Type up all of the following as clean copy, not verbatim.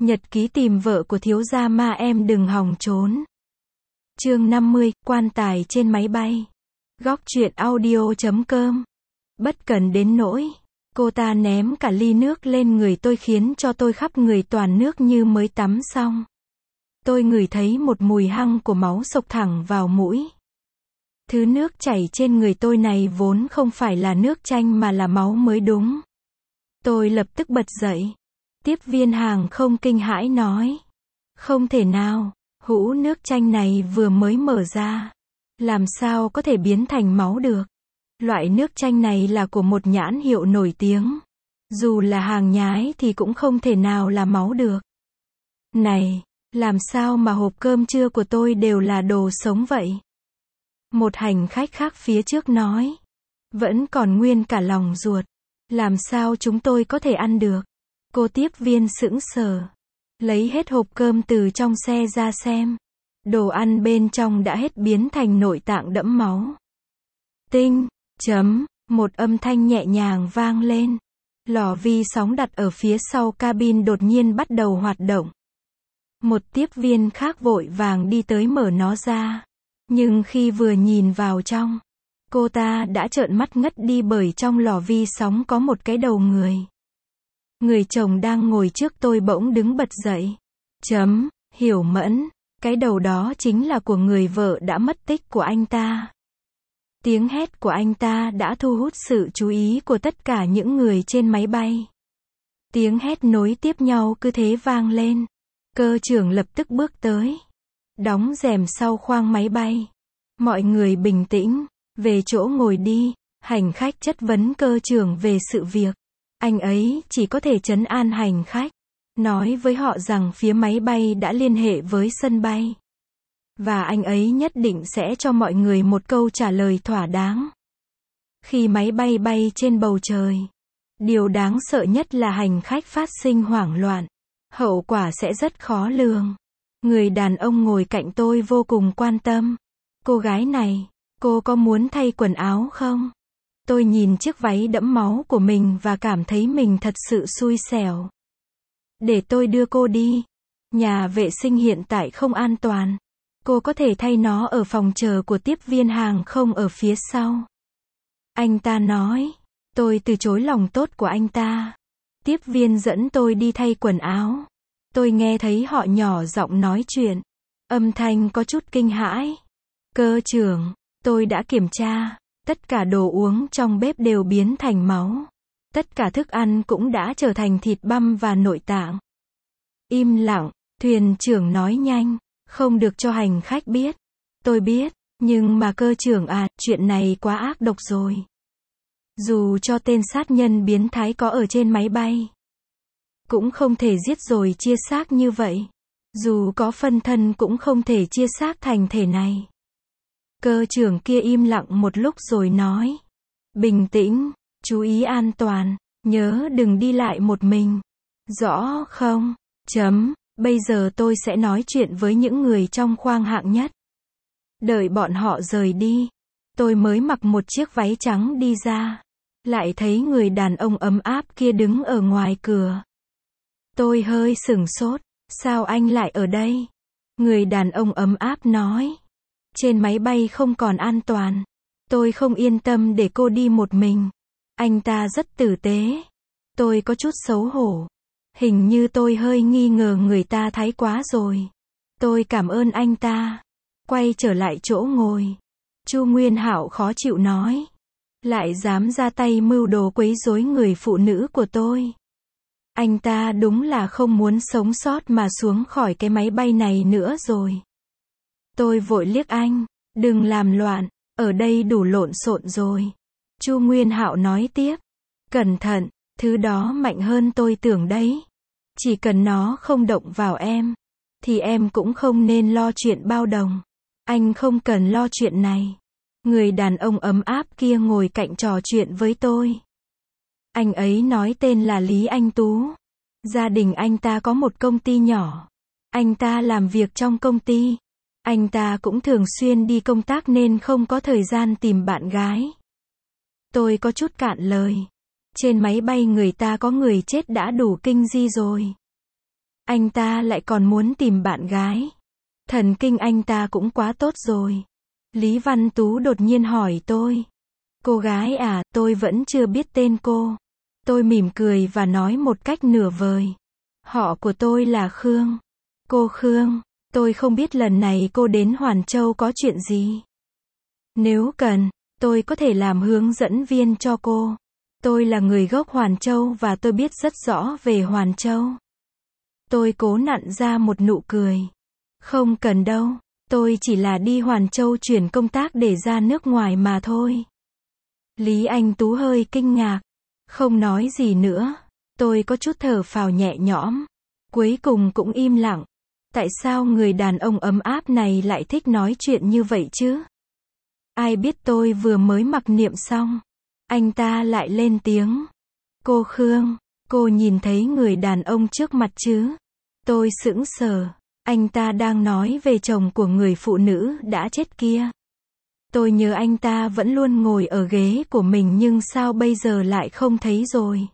Nhật ký tìm vợ của thiếu gia Ma em đừng hòng trốn. Chương 50, quan tài trên máy bay. Góc truyện audio.com. Bất cần đến nỗi cô ta ném cả ly nước lên người tôi khiến cho tôi khắp người toàn nước như mới tắm xong. Tôi ngửi thấy một mùi hăng của máu xộc thẳng vào mũi. Thứ nước chảy trên người tôi này vốn không phải là nước chanh mà là máu mới đúng. Tôi lập tức bật dậy. Tiếp viên hàng không kinh hãi nói. Không thể nào, hũ nước chanh này vừa mới mở ra. Làm sao có thể biến thành máu được? Loại nước chanh này là của một nhãn hiệu nổi tiếng. Dù là hàng nhái thì cũng không thể nào là máu được. Này, làm sao mà hộp cơm trưa của tôi đều là đồ sống vậy? Một hành khách khác phía trước nói. Vẫn còn nguyên cả lòng ruột. Làm sao chúng tôi có thể ăn được? Cô tiếp viên sững sờ. Lấy hết hộp cơm từ trong xe ra xem. Đồ ăn bên trong đã hết biến thành nội tạng đẫm máu. Tinh, chấm, một âm thanh nhẹ nhàng vang lên. Lò vi sóng đặt ở phía sau cabin đột nhiên bắt đầu hoạt động. Một tiếp viên khác vội vàng đi tới mở nó ra. Nhưng khi vừa nhìn vào trong, cô ta đã trợn mắt ngất đi bởi trong lò vi sóng có một cái đầu người. Người chồng đang ngồi trước tôi bỗng đứng bật dậy. Chấm, Hiểu Mẫn, cái đầu đó chính là của người vợ đã mất tích của anh ta. Tiếng hét của anh ta đã thu hút sự chú ý của tất cả những người trên máy bay. Tiếng hét nối tiếp nhau cứ thế vang lên. Cơ trưởng lập tức bước tới. Đóng rèm sau khoang máy bay. Mọi người bình tĩnh, về chỗ ngồi đi. Hành khách chất vấn cơ trưởng về sự việc. Anh ấy chỉ có thể trấn an hành khách. Nói với họ rằng phía máy bay đã liên hệ với sân bay. Và anh ấy nhất định sẽ cho mọi người một câu trả lời thỏa đáng. Khi máy bay bay trên bầu trời, điều đáng sợ nhất là hành khách phát sinh hoảng loạn. Hậu quả sẽ rất khó lường. Người đàn ông ngồi cạnh tôi vô cùng quan tâm. Cô gái này, cô có muốn thay quần áo không? Tôi nhìn chiếc váy đẫm máu của mình và cảm thấy mình thật sự xui xẻo. Để tôi đưa cô đi. Nhà vệ sinh hiện tại không an toàn. Cô có thể thay nó ở phòng chờ của tiếp viên hàng không ở phía sau. Anh ta nói. Tôi từ chối lòng tốt của anh ta. Tiếp viên dẫn tôi đi thay quần áo. Tôi nghe thấy họ nhỏ giọng nói chuyện. Âm thanh có chút kinh hãi. Cơ trưởng, tôi đã kiểm tra. Tất cả đồ uống trong bếp đều biến thành máu. Tất cả thức ăn cũng đã trở thành thịt băm và nội tạng. Im lặng, thuyền trưởng nói nhanh. Không được cho hành khách biết. Tôi biết, nhưng mà cơ trưởng à, chuyện này quá ác độc rồi. Dù cho tên sát nhân biến thái có ở trên máy bay, cũng không thể giết rồi chia xác như vậy. Dù có phân thân cũng không thể chia xác thành thể này. Cơ trưởng kia im lặng một lúc rồi nói. Bình tĩnh, chú ý an toàn, nhớ đừng đi lại một mình. Rõ không? Chấm, bây giờ tôi sẽ nói chuyện với những người trong khoang hạng nhất. Đợi bọn họ rời đi, tôi mới mặc một chiếc váy trắng đi ra. Lại thấy người đàn ông ấm áp kia đứng ở ngoài cửa. Tôi hơi sửng sốt, sao anh lại ở đây? Người đàn ông ấm áp nói. Trên máy bay không còn an toàn. Tôi không yên tâm để cô đi một mình. Anh ta rất tử tế. Tôi có chút xấu hổ. Hình như tôi hơi nghi ngờ người ta thái quá rồi. Tôi cảm ơn anh ta. Quay trở lại chỗ ngồi. Chu Nguyên Hạo khó chịu nói. Lại dám ra tay mưu đồ quấy rối người phụ nữ của tôi. Anh ta đúng là không muốn sống sót mà xuống khỏi cái máy bay này nữa rồi. Tôi vội liếc anh. Đừng làm loạn. Ở đây đủ lộn xộn rồi. Chu Nguyên Hạo nói tiếp. Cẩn thận, thứ đó mạnh hơn tôi tưởng đấy. Chỉ cần nó không động vào em, thì em cũng không nên lo chuyện bao đồng. Anh không cần lo chuyện này. Người đàn ông ấm áp kia ngồi cạnh trò chuyện với tôi. Anh ấy nói tên là Lý Anh Tú. Gia đình anh ta có một công ty nhỏ. Anh ta làm việc trong công ty. Anh ta cũng thường xuyên đi công tác nên không có thời gian tìm bạn gái. Tôi có chút cạn lời. Trên máy bay người ta có người chết đã đủ kinh di rồi. Anh ta lại còn muốn tìm bạn gái. Thần kinh anh ta cũng quá tốt rồi. Lý Văn Tú đột nhiên hỏi tôi. Cô gái à, tôi vẫn chưa biết tên cô. Tôi mỉm cười và nói một cách nửa vời. Họ của tôi là Khương. Cô Khương, tôi không biết lần này cô đến Hoàn Châu có chuyện gì. Nếu cần, tôi có thể làm hướng dẫn viên cho cô. Tôi là người gốc Hoàn Châu và tôi biết rất rõ về Hoàn Châu. Tôi cố nặn ra một nụ cười. Không cần đâu, tôi chỉ là đi Hoàn Châu chuyển công tác để ra nước ngoài mà thôi. Lý Anh Tú hơi kinh ngạc, không nói gì nữa. Tôi có chút thở phào nhẹ nhõm. Cuối cùng cũng im lặng. Tại sao người đàn ông ấm áp này lại thích nói chuyện như vậy chứ? Ai biết tôi vừa mới mặc niệm xong, anh ta lại lên tiếng. Cô Khương, cô nhìn thấy người đàn ông trước mặt chứ? Tôi sững sờ. Anh ta đang nói về chồng của người phụ nữ đã chết kia. Tôi nhớ anh ta vẫn luôn ngồi ở ghế của mình nhưng sao bây giờ lại không thấy rồi?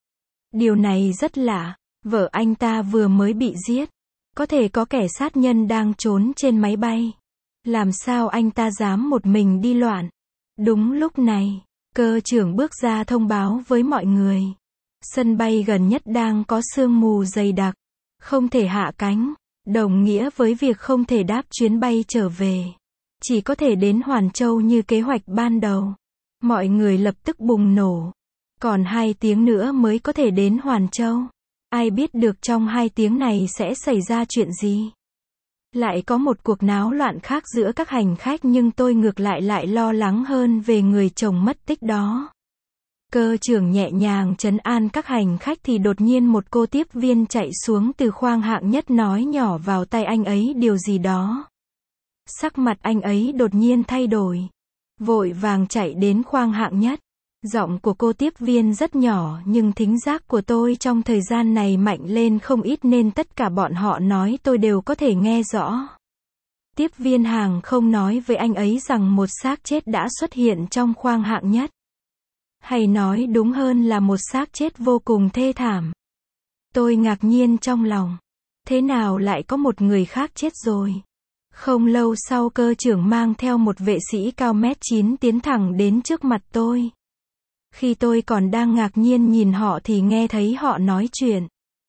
Điều này rất lạ. Vợ anh ta vừa mới bị giết. Có thể có kẻ sát nhân đang trốn trên máy bay. Làm sao anh ta dám một mình đi loạn? Đúng lúc này, cơ trưởng bước ra thông báo với mọi người. Sân bay gần nhất đang có sương mù dày đặc. Không thể hạ cánh. Đồng nghĩa với việc không thể đáp chuyến bay trở về. Chỉ có thể đến Hoàn Châu như kế hoạch ban đầu. Mọi người lập tức bùng nổ. Còn 2 tiếng nữa mới có thể đến Hoàn Châu. Ai biết được trong 2 tiếng này sẽ xảy ra chuyện gì? Lại có một cuộc náo loạn khác giữa các hành khách nhưng tôi ngược lại lo lắng hơn về người chồng mất tích đó. Cơ trưởng nhẹ nhàng trấn an các hành khách thì đột nhiên một cô tiếp viên chạy xuống từ khoang hạng nhất nói nhỏ vào tai anh ấy điều gì đó. Sắc mặt anh ấy đột nhiên thay đổi. Vội vàng chạy đến khoang hạng nhất. Giọng của cô tiếp viên rất nhỏ nhưng thính giác của tôi trong thời gian này mạnh lên không ít nên tất cả bọn họ nói tôi đều có thể nghe rõ. Tiếp viên hàng không nói với anh ấy rằng một xác chết đã xuất hiện trong khoang hạng nhất. Hay nói đúng hơn là một xác chết vô cùng thê thảm. Tôi ngạc nhiên trong lòng. Thế nào lại có một người khác chết rồi? Không lâu sau cơ trưởng mang theo một vệ sĩ cao 1m9 tiến thẳng đến trước mặt tôi. Khi tôi còn đang ngạc nhiên nhìn họ thì nghe thấy họ nói chuyện.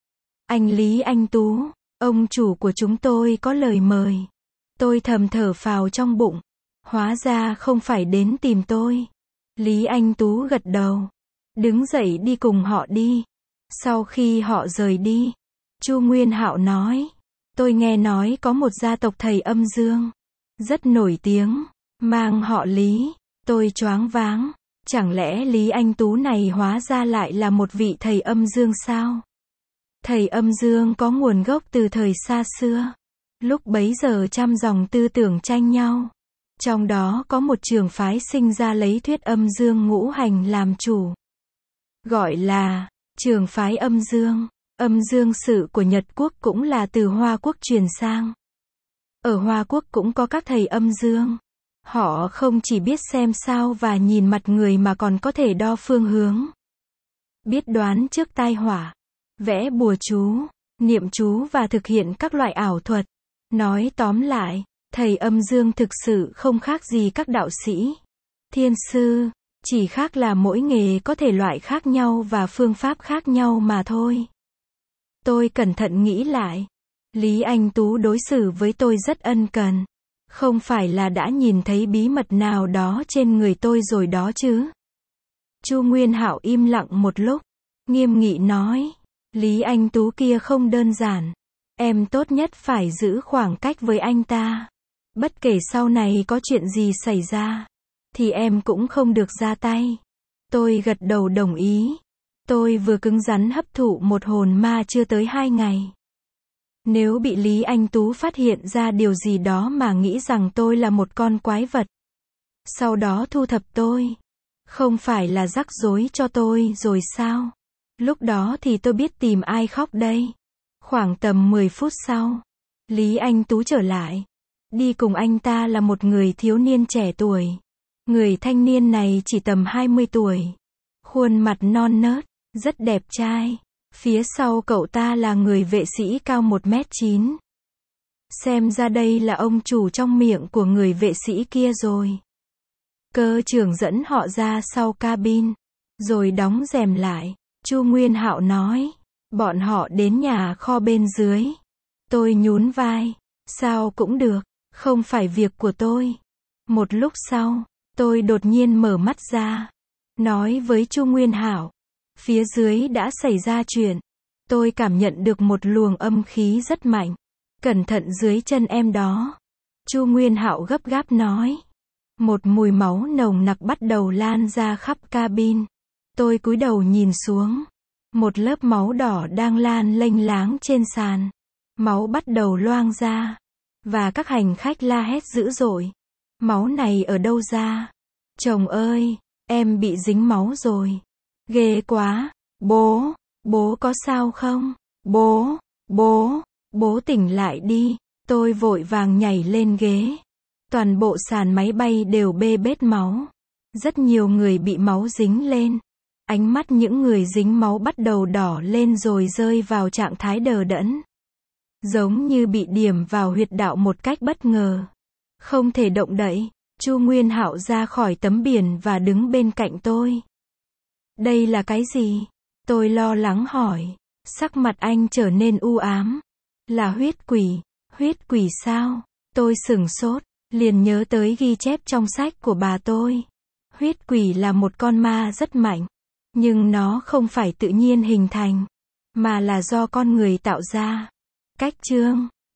Anh Lý Anh Tú, ông chủ của chúng tôi có lời mời. Tôi thầm thở phào trong bụng. Hóa ra không phải đến tìm tôi. Lý Anh Tú gật đầu. Đứng dậy đi cùng họ đi. Sau khi họ rời đi, Chu Nguyên Hạo nói. Tôi nghe nói có một gia tộc thầy âm dương. Rất nổi tiếng. Mang họ Lý. Tôi choáng váng. Chẳng lẽ Lý Anh Tú này hóa ra lại là một vị thầy âm dương sao? Thầy âm dương có nguồn gốc từ thời xa xưa. Lúc bấy giờ trăm dòng tư tưởng tranh nhau. Trong đó có một trường phái sinh ra lấy thuyết âm dương ngũ hành làm chủ. Gọi là trường phái âm dương. Âm dương sự của Nhật Quốc cũng là từ Hoa Quốc truyền sang. Ở Hoa Quốc cũng có các thầy âm dương. Họ không chỉ biết xem sao và nhìn mặt người mà còn có thể đo phương hướng. Biết đoán trước tai họa. Vẽ bùa chú, niệm chú và thực hiện các loại ảo thuật. Nói tóm lại, thầy âm dương thực sự không khác gì các đạo sĩ, thiên sư, chỉ khác là mỗi nghề có thể loại khác nhau và phương pháp khác nhau mà thôi. Tôi cẩn thận nghĩ lại. Lý Anh Tú đối xử với tôi rất ân cần. Không phải là đã nhìn thấy bí mật nào đó trên người tôi rồi đó chứ? Chu Nguyên Hạo im lặng một lúc, nghiêm nghị nói, Lý Anh Tú kia không đơn giản. Em tốt nhất phải giữ khoảng cách với anh ta. Bất kể sau này có chuyện gì xảy ra, thì em cũng không được ra tay. Tôi gật đầu đồng ý. Tôi vừa cứng rắn hấp thụ một hồn ma chưa tới 2 ngày. Nếu bị Lý Anh Tú phát hiện ra điều gì đó mà nghĩ rằng tôi là một con quái vật, sau đó thu thập tôi, không phải là rắc rối cho tôi rồi sao? Lúc đó thì tôi biết tìm ai khóc đây. Khoảng tầm 10 phút sau, Lý Anh Tú trở lại. Đi cùng anh ta là một người thiếu niên trẻ tuổi. Người thanh niên này chỉ tầm 20 tuổi. Khuôn mặt non nớt, rất đẹp trai. Phía sau cậu ta là người vệ sĩ cao 1m9. Xem ra đây là ông chủ trong miệng của người vệ sĩ kia rồi. Cơ trưởng dẫn họ ra sau cabin, rồi đóng rèm lại. Chu Nguyên Hạo nói, bọn họ đến nhà kho bên dưới. Tôi nhún vai, sao cũng được, không phải việc của tôi. Một lúc sau, tôi đột nhiên mở mắt ra, nói với Chu Nguyên Hạo, phía dưới đã xảy ra chuyện. Tôi cảm nhận được một luồng âm khí rất mạnh. Cẩn thận dưới chân em đó. Chu Nguyên Hạo gấp gáp nói. Một mùi máu nồng nặc bắt đầu lan ra khắp cabin. Tôi cúi đầu nhìn xuống. Một lớp máu đỏ đang lan lênh láng trên sàn. Máu bắt đầu loang ra. Và các hành khách la hét dữ dội. Máu này ở đâu ra? Chồng ơi, em bị dính máu rồi. Ghê quá. Bố có sao không? Bố tỉnh lại đi. Tôi vội vàng nhảy lên ghế. Toàn bộ sàn máy bay đều bê bết máu. Rất nhiều người bị máu dính lên. Ánh mắt những người dính máu bắt đầu đỏ lên rồi rơi vào trạng thái đờ đẫn. Giống như bị điểm vào huyệt đạo một cách bất ngờ. Không thể động đậy. Chu Nguyên Hạo ra khỏi tấm biển và đứng bên cạnh tôi. Đây là cái gì? Tôi lo lắng hỏi. Sắc mặt anh trở nên u ám. Là huyết quỷ sao? Tôi sửng sốt, liền nhớ tới ghi chép trong sách của bà tôi. Huyết quỷ là một con ma rất mạnh, nhưng nó không phải tự nhiên hình thành, mà là do con người tạo ra. Cách chương